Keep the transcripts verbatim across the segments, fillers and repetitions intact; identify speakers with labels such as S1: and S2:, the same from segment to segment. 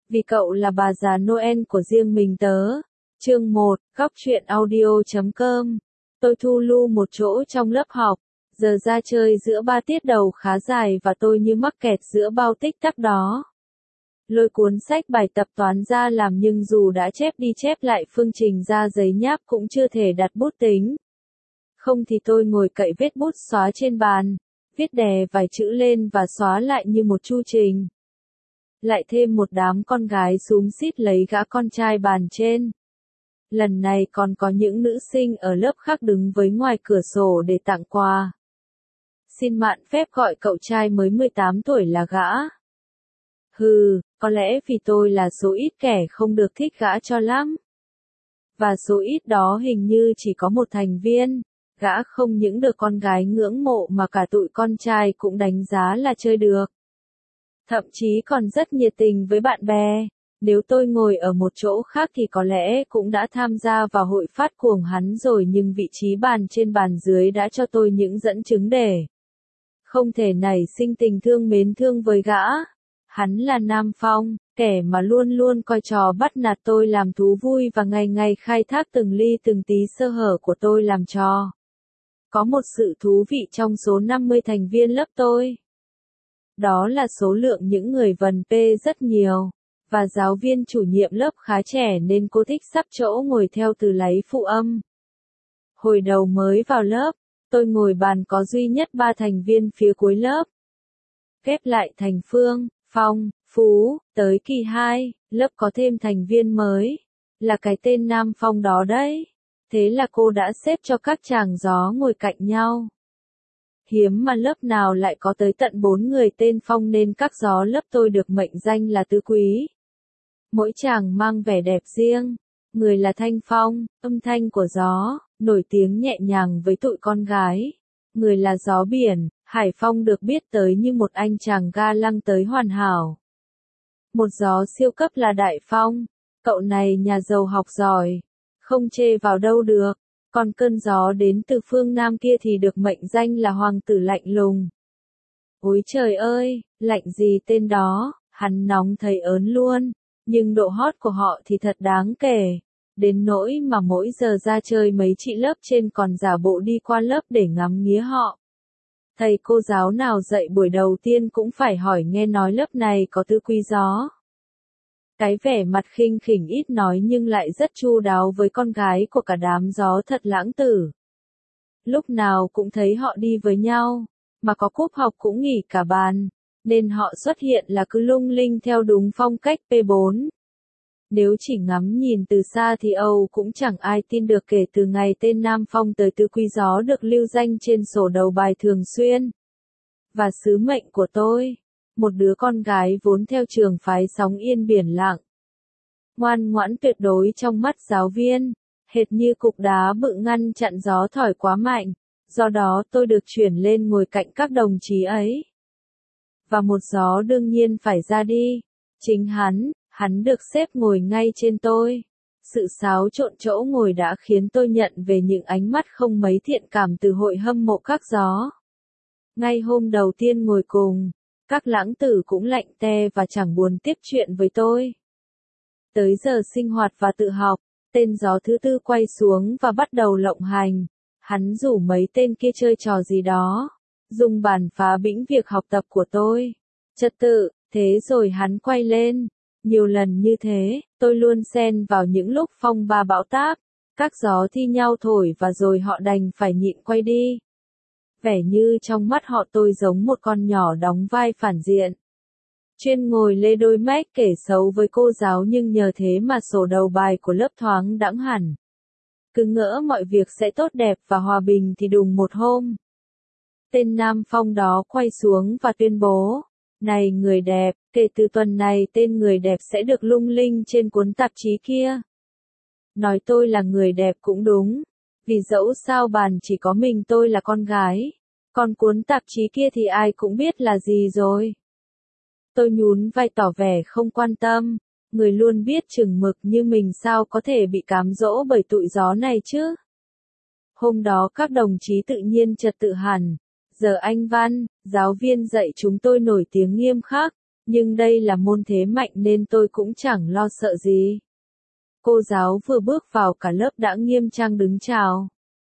S1: Vì cậu là bà già Noel của riêng mình tớ. Chương một, góc truyện audio chấm com. Tôi thu lu một chỗ trong lớp học. Giờ ra chơi giữa ba tiết đầu khá dài và tôi như mắc kẹt giữa bao tích tắc đó. Lôi cuốn sách bài tập toán ra làm nhưng dù đã chép đi chép lại phương trình ra giấy nháp cũng chưa thể đặt bút tính. Không thì tôi ngồi cậy vết bút xóa trên bàn, viết đè vài chữ lên và xóa lại như một chu trình. Lại thêm một đám con gái xúm xít lấy gã con trai bàn trên. Lần này còn có những nữ sinh ở lớp khác đứng với ngoài cửa sổ để tặng quà. Xin mạn phép gọi cậu trai mới mười tám tuổi là gã. Hừ, có lẽ vì tôi là số ít kẻ không được thích gã cho lắm. Và số ít đó hình như chỉ có một thành viên. Gã không những được con gái ngưỡng mộ mà cả tụi con trai cũng đánh giá là chơi được. Thậm chí còn rất nhiệt tình với bạn bè. Nếu tôi ngồi ở một chỗ khác thì có lẽ cũng đã tham gia vào hội phát cuồng hắn rồi, nhưng vị trí bàn trên bàn dưới đã cho tôi những dẫn chứng để không thể nảy sinh tình thương mến thương với gã. Hắn là Nam Phong, kẻ mà luôn luôn coi trò bắt nạt tôi làm thú vui và ngày ngày khai thác từng ly từng tí sơ hở của tôi làm trò. Có một sự thú vị trong số năm mươi thành viên lớp tôi. Đó là số lượng những người vần pê rất nhiều, và giáo viên chủ nhiệm lớp khá trẻ nên cô thích sắp chỗ ngồi theo từ lấy phụ âm. Hồi đầu mới vào lớp, tôi ngồi bàn có duy nhất ba thành viên phía cuối lớp. Ghép lại thành Phương, Phong, Phú, tới kỳ hai, lớp có thêm thành viên mới, là cái tên Nam Phong đó đấy. Thế là cô đã xếp cho các chàng gió ngồi cạnh nhau. Hiếm mà lớp nào lại có tới tận bốn người tên Phong nên các gió lớp tôi được mệnh danh là tứ quý. Mỗi chàng mang vẻ đẹp riêng. Người là Thanh Phong, âm thanh của gió, nổi tiếng nhẹ nhàng với tụi con gái. Người là gió biển, Hải Phong được biết tới như một anh chàng ga lăng tới hoàn hảo. Một gió siêu cấp là Đại Phong. Cậu này nhà giàu học giỏi, không chê vào đâu được. Còn cơn gió đến từ phương Nam kia thì được mệnh danh là hoàng tử lạnh lùng. Ôi trời ơi, lạnh gì tên đó, hắn nóng thấy ớn luôn. Nhưng độ hot của họ thì thật đáng kể. Đến nỗi mà mỗi giờ ra chơi mấy chị lớp trên còn giả bộ đi qua lớp để ngắm nghía họ. Thầy cô giáo nào dạy buổi đầu tiên cũng phải hỏi nghe nói lớp này có tứ quý gió. Cái vẻ mặt khinh khỉnh ít nói nhưng lại rất chu đáo với con gái của cả đám gió thật lãng tử. Lúc nào cũng thấy họ đi với nhau, mà có cúp học cũng nghỉ cả bàn, nên họ xuất hiện là cứ lung linh theo đúng phong cách pê bốn. Nếu chỉ ngắm nhìn từ xa thì Âu cũng chẳng ai tin được kể từ ngày tên Nam Phong tới tứ quý gió được lưu danh trên sổ đầu bài thường xuyên. Và sứ mệnh của tôi, một đứa con gái vốn theo trường phái sóng yên biển lặng, ngoan ngoãn tuyệt đối trong mắt giáo viên, hệt như cục đá bự ngăn chặn gió thổi quá mạnh, do đó tôi được chuyển lên ngồi cạnh các đồng chí ấy. Và một gió đương nhiên phải ra đi, chính hắn, hắn được xếp ngồi ngay trên tôi. Sự xáo trộn chỗ ngồi đã khiến tôi nhận về những ánh mắt không mấy thiện cảm từ hội hâm mộ các gió. Ngay hôm đầu tiên ngồi cùng, các lãng tử cũng lạnh te và chẳng buồn tiếp chuyện với tôi. Tới giờ sinh hoạt và tự học, tên gió thứ tư quay xuống và bắt đầu lộng hành. Hắn rủ mấy tên kia chơi trò gì đó, dùng bàn phá bĩnh việc học tập của tôi. Trật tự, thế rồi hắn quay lên. Nhiều lần như thế, tôi luôn xen vào những lúc phong ba bão táp, các gió thi nhau thổi và rồi họ đành phải nhịn quay đi. Vẻ như trong mắt họ tôi giống một con nhỏ đóng vai phản diện. Chuyên ngồi lê đôi mách kể xấu với cô giáo nhưng nhờ thế mà sổ đầu bài của lớp thoáng đãng hẳn. Cứ ngỡ mọi việc sẽ tốt đẹp và hòa bình thì đùng một hôm. Tên Nam Phong đó quay xuống và tuyên bố, này người đẹp, kể từ tuần này tên người đẹp sẽ được lung linh trên cuốn tạp chí kia. Nói tôi là người đẹp cũng đúng, vì dẫu sao bàn chỉ có mình tôi là con gái, còn cuốn tạp chí kia thì ai cũng biết là gì rồi. Tôi nhún vai tỏ vẻ không quan tâm, người luôn biết chừng mực như mình sao có thể bị cám dỗ bởi tụi gió này chứ. Hôm đó các đồng chí tự nhiên trật tự hẳn. Giờ anh Văn, giáo viên dạy chúng tôi nổi tiếng nghiêm khắc, Nhưng đây là môn thế mạnh nên tôi cũng chẳng lo sợ gì. Cô giáo vừa bước vào cả lớp đã nghiêm trang đứng chào.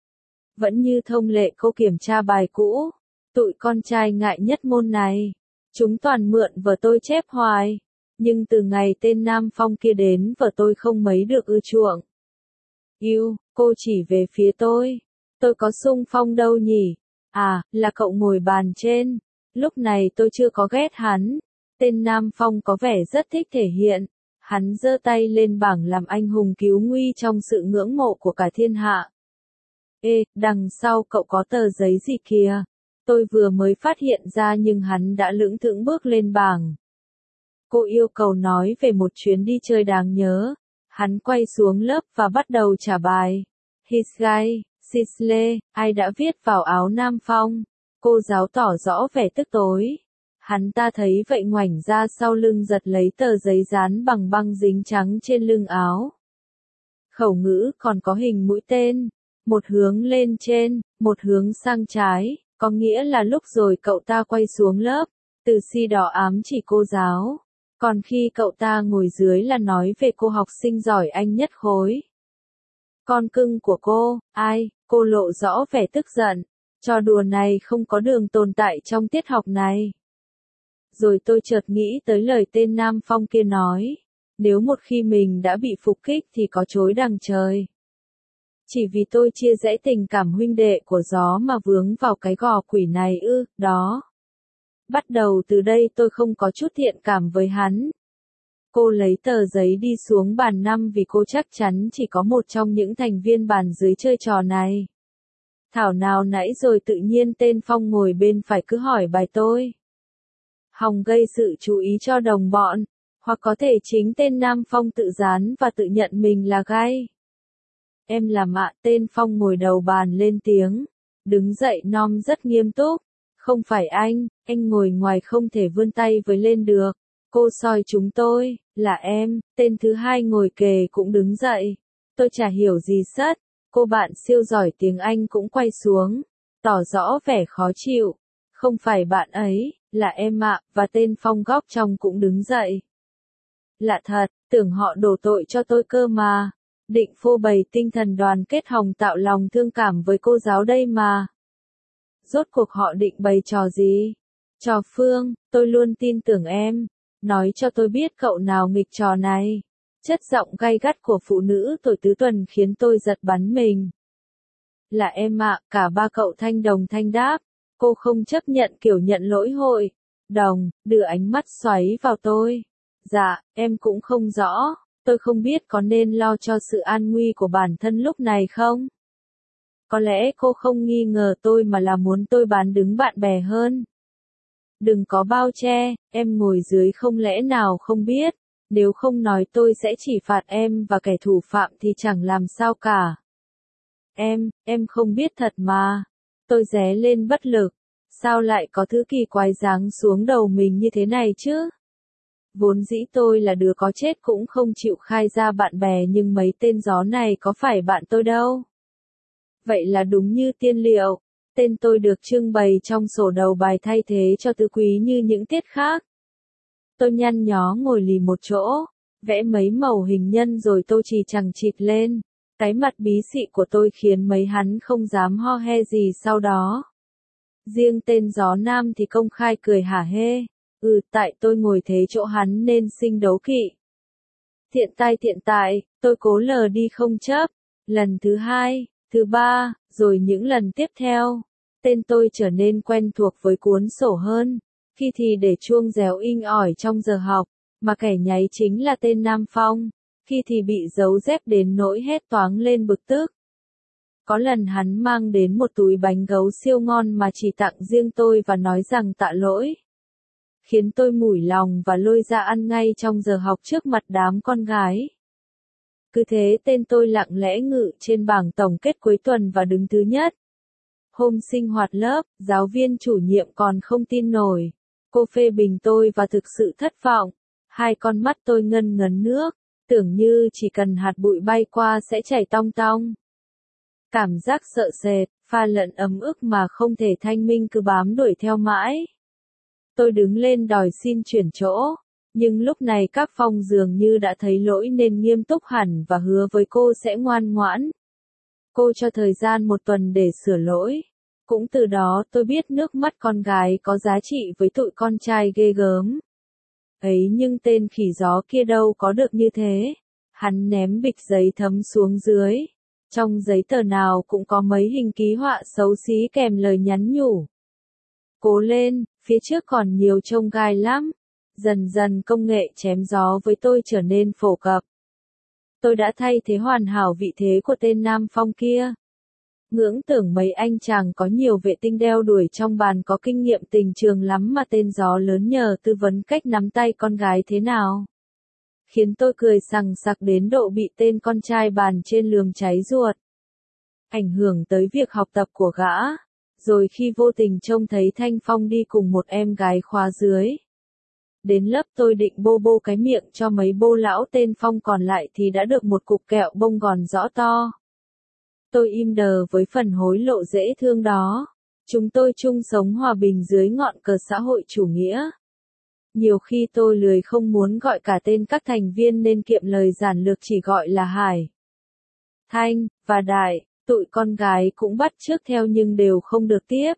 S1: Vẫn như thông lệ cô kiểm tra bài cũ. Tụi con trai ngại nhất môn này. Chúng toàn mượn vở tôi chép hoài. Nhưng từ ngày tên Nam Phong kia đến vở tôi không mấy được ưa chuộng. Yêu, cô chỉ về phía tôi. Tôi có xung phong đâu nhỉ? À, là cậu ngồi bàn trên. Lúc này tôi chưa có ghét hắn. Tên Nam Phong có vẻ rất thích thể hiện. Hắn giơ tay lên bảng làm anh hùng cứu nguy trong sự ngưỡng mộ của cả thiên hạ. Ê, đằng sau cậu có tờ giấy gì kìa? Tôi vừa mới phát hiện ra nhưng hắn đã lững thững bước lên bảng. Cô yêu cầu nói về một chuyến đi chơi đáng nhớ. Hắn quay xuống lớp và bắt đầu trả bài. His guy, Sisley, ai đã viết vào áo Nam Phong? Cô giáo tỏ rõ vẻ tức tối. Hắn ta thấy vậy ngoảnh ra sau lưng giật lấy tờ giấy dán bằng băng dính trắng trên lưng áo. Khẩu ngữ còn có hình mũi tên. Một hướng lên trên, một hướng sang trái, có nghĩa là lúc rồi cậu ta quay xuống lớp. Từ si đỏ ám chỉ cô giáo. Còn khi cậu ta ngồi dưới là nói về cô học sinh giỏi anh nhất khối. Con cưng của cô, ai, cô lộ rõ vẻ tức giận. Trò đùa này không có đường tồn tại trong tiết học này. Rồi tôi chợt nghĩ tới lời tên Nam Phong kia nói. Nếu một khi mình đã bị phục kích thì có chối đằng trời. Chỉ vì tôi chia rẽ tình cảm huynh đệ của gió mà vướng vào cái gò quỷ này ư, đó. Bắt đầu từ đây tôi không có chút thiện cảm với hắn. Cô lấy tờ giấy đi xuống bàn năm vì cô chắc chắn chỉ có một trong những thành viên bàn dưới chơi trò này. Thảo nào nãy rồi tự nhiên tên Phong ngồi bên phải cứ hỏi bài tôi. Hòng gây sự chú ý cho đồng bọn, hoặc có thể chính tên Nam Phong tự dán và tự nhận mình là gai. Em làm ạ, tên Phong ngồi đầu bàn lên tiếng. Đứng dậy nom rất nghiêm túc. Không phải anh, anh ngồi ngoài không thể vươn tay với lên được. Cô soi chúng tôi, là em, tên thứ hai ngồi kề cũng đứng dậy. Tôi chả hiểu gì sất. Cô bạn siêu giỏi tiếng Anh cũng quay xuống, tỏ rõ vẻ khó chịu. Không phải bạn ấy, là em ạ, và tên Phong góc trong cũng đứng dậy. Lạ thật, tưởng họ đổ tội cho tôi cơ mà. Định phô bày tinh thần đoàn kết hòng tạo lòng thương cảm với cô giáo đây mà. Rốt cuộc họ định bày trò gì? Trò Phương, tôi luôn tin tưởng em. Nói cho tôi biết cậu nào nghịch trò này. Chất giọng gay gắt của phụ nữ tuổi tứ tuần khiến tôi giật bắn mình. Là em ạ, cả ba cậu thanh đồng thanh đáp. Cô không chấp nhận kiểu nhận lỗi hội. Đồng, đưa ánh mắt xoáy vào tôi. Dạ, em cũng không rõ. Tôi không biết có nên lo cho sự an nguy của bản thân lúc này không? Có lẽ cô không nghi ngờ tôi mà là muốn tôi bán đứng bạn bè hơn. Đừng có bao che, em ngồi dưới không lẽ nào không biết. Nếu không nói tôi sẽ chỉ phạt em và kẻ thủ phạm thì chẳng làm sao cả. Em, em không biết thật mà. Tôi ré lên bất lực. Sao lại có thứ kỳ quái giáng xuống đầu mình như thế này chứ? Vốn dĩ tôi là đứa có chết cũng không chịu khai ra bạn bè nhưng mấy tên gió này có phải bạn tôi đâu. Vậy là đúng như tiên liệu. Tên tôi được trưng bày trong sổ đầu bài thay thế cho tứ quý như những tiết khác. Tôi nhăn nhó ngồi lì một chỗ, vẽ mấy mẩu hình nhân rồi tôi chỉ chằng chịt lên. Cái mặt bí xị của tôi khiến mấy hắn không dám ho he gì sau đó. Riêng tên gió nam thì công khai cười hả hê. Ừ, tại tôi ngồi thế chỗ hắn nên sinh đấu kỵ. Thiện tai thiện tại, tôi cố lờ đi không chấp. Lần thứ hai, thứ ba, rồi những lần tiếp theo. Tên tôi trở nên quen thuộc với cuốn sổ hơn. Khi thì để chuông réo inh ỏi trong giờ học, mà kẻ nháy chính là tên Nam Phong. Khi thì bị giấu dép đến nỗi hét toáng lên bực tức. Có lần hắn mang đến một túi bánh gấu siêu ngon mà chỉ tặng riêng tôi và nói rằng tạ lỗi. Khiến tôi mủi lòng và lôi ra ăn ngay trong giờ học trước mặt đám con gái. Cứ thế tên tôi lặng lẽ ngự trên bảng tổng kết cuối tuần và đứng thứ nhất. Hôm sinh hoạt lớp, giáo viên chủ nhiệm còn không tin nổi. Cô phê bình tôi và thực sự thất vọng. Hai con mắt tôi ngân ngấn nước, tưởng như chỉ cần hạt bụi bay qua sẽ chảy tong tong. Cảm giác sợ sệt, pha lẫn ấm ức mà không thể thanh minh cứ bám đuổi theo mãi. Tôi đứng lên đòi xin chuyển chỗ, nhưng lúc này các Phong dường như đã thấy lỗi nên nghiêm túc hẳn và hứa với cô sẽ ngoan ngoãn. Cô cho thời gian một tuần để sửa lỗi. Cũng từ đó tôi biết nước mắt con gái có giá trị với tụi con trai ghê gớm. Ấy nhưng tên khỉ gió kia đâu có được như thế. Hắn ném bịch giấy thấm xuống dưới. Trong giấy tờ nào cũng có mấy hình ký họa xấu xí kèm lời nhắn nhủ. Cố lên, phía trước còn nhiều chông gai lắm. Dần dần công nghệ chém gió với tôi trở nên phổ cập. Tôi đã thay thế hoàn hảo vị thế của tên Nam Phong kia. Ngưỡng tưởng mấy anh chàng có nhiều vệ tinh đeo đuổi trong bàn có kinh nghiệm tình trường lắm mà tên gió lớn nhờ tư vấn cách nắm tay con gái thế nào. Khiến tôi cười sằng sặc đến độ bị tên con trai bàn trên lườm cháy ruột. Ảnh hưởng tới việc học tập của gã. Rồi khi vô tình trông thấy Thanh Phong đi cùng một em gái khóa dưới. Đến lớp tôi định bô bô cái miệng cho mấy bô lão tên Phong còn lại thì đã được một cục kẹo bông gòn rõ to. Tôi im đờ với phần hối lộ dễ thương đó. Chúng tôi chung sống hòa bình dưới ngọn cờ xã hội chủ nghĩa. Nhiều khi tôi lười không muốn gọi cả tên các thành viên nên kiệm lời giản lược chỉ gọi là Hải, Thanh, và Đại. Tụi con gái cũng bắt chước theo nhưng đều không được tiếp.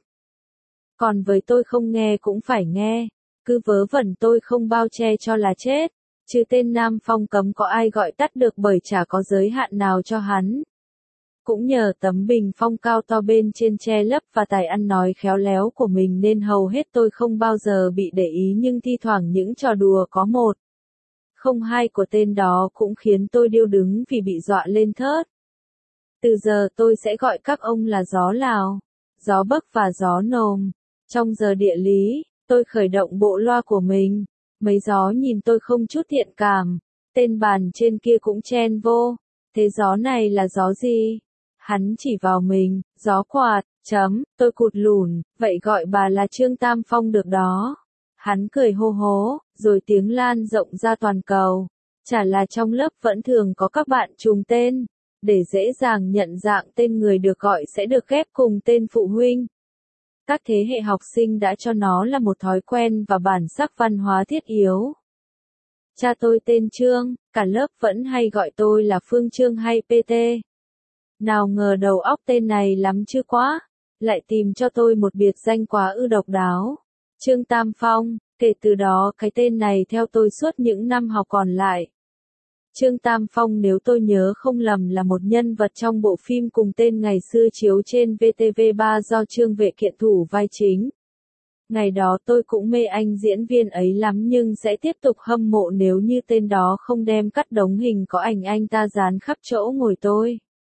S1: Còn với tôi không nghe cũng phải nghe. Cứ vớ vẩn tôi không bao che cho là chết. Chứ tên Nam Phong cấm có ai gọi tắt được bởi chả có giới hạn nào cho hắn. Cũng nhờ tấm bình phong cao to bên trên che lấp và tài ăn nói khéo léo của mình nên hầu hết tôi không bao giờ bị để ý, nhưng thi thoảng những trò đùa có một không hai của tên đó cũng khiến tôi điêu đứng vì bị dọa lên thớt. Từ giờ tôi sẽ gọi các ông là gió Lào, gió Bắc và gió Nồm. Trong giờ địa lý, tôi khởi động bộ loa của mình. Mấy gió nhìn tôi không chút thiện cảm. Tên bàn trên kia cũng chen vô. Thế gió này là gió gì? Hắn chỉ vào mình, gió quạt, chấm, tôi cụt lùn, vậy gọi bà là Trương Tam Phong được đó. Hắn cười hô hố, rồi tiếng lan rộng ra toàn cầu. Chả là trong lớp vẫn thường có các bạn trùng tên. Để dễ dàng nhận dạng tên người được gọi sẽ được ghép cùng tên phụ huynh. Các thế hệ học sinh đã cho nó là một thói quen và bản sắc văn hóa thiết yếu. Cha tôi tên Trương, cả lớp vẫn hay gọi tôi là Phương Trương hay pê tê. Nào ngờ đầu óc tên này lắm chứ quá, lại tìm cho tôi một biệt danh quá ư độc đáo. Trương Tam Phong, kể từ đó cái tên này theo tôi suốt những năm học còn lại. Trương Tam Phong nếu tôi nhớ không lầm là một nhân vật trong bộ phim cùng tên ngày xưa chiếu trên vê tê vê ba do Trương Vệ Kiện thủ vai chính. Ngày đó tôi cũng mê anh diễn viên ấy lắm nhưng sẽ tiếp tục hâm mộ nếu như tên đó không đem cắt đống hình có ảnh anh ta dán khắp chỗ ngồi tôi.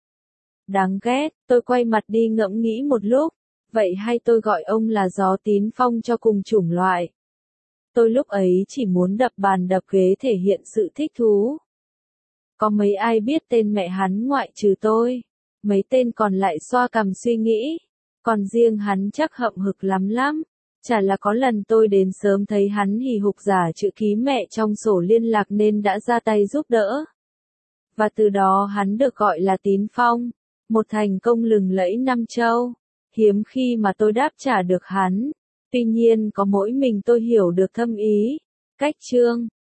S1: Đáng ghét, tôi quay mặt đi ngẫm nghĩ một lúc, vậy hay tôi gọi ông là Gió Tín Phong cho cùng chủng loại. Tôi lúc ấy chỉ muốn đập bàn đập ghế thể hiện sự thích thú. Có mấy ai biết tên mẹ hắn ngoại trừ tôi. Mấy tên còn lại xoa cằm suy nghĩ. Còn riêng hắn chắc hậm hực lắm lắm. Chả là có lần tôi đến sớm thấy hắn hì hục giả chữ ký mẹ trong sổ liên lạc nên đã ra tay giúp đỡ. Và từ đó hắn được gọi là Tín Phong. Một thành công lừng lẫy năm châu. Hiếm khi mà tôi đáp trả được hắn. Tuy nhiên có mỗi mình tôi hiểu được thâm ý. Cách Trương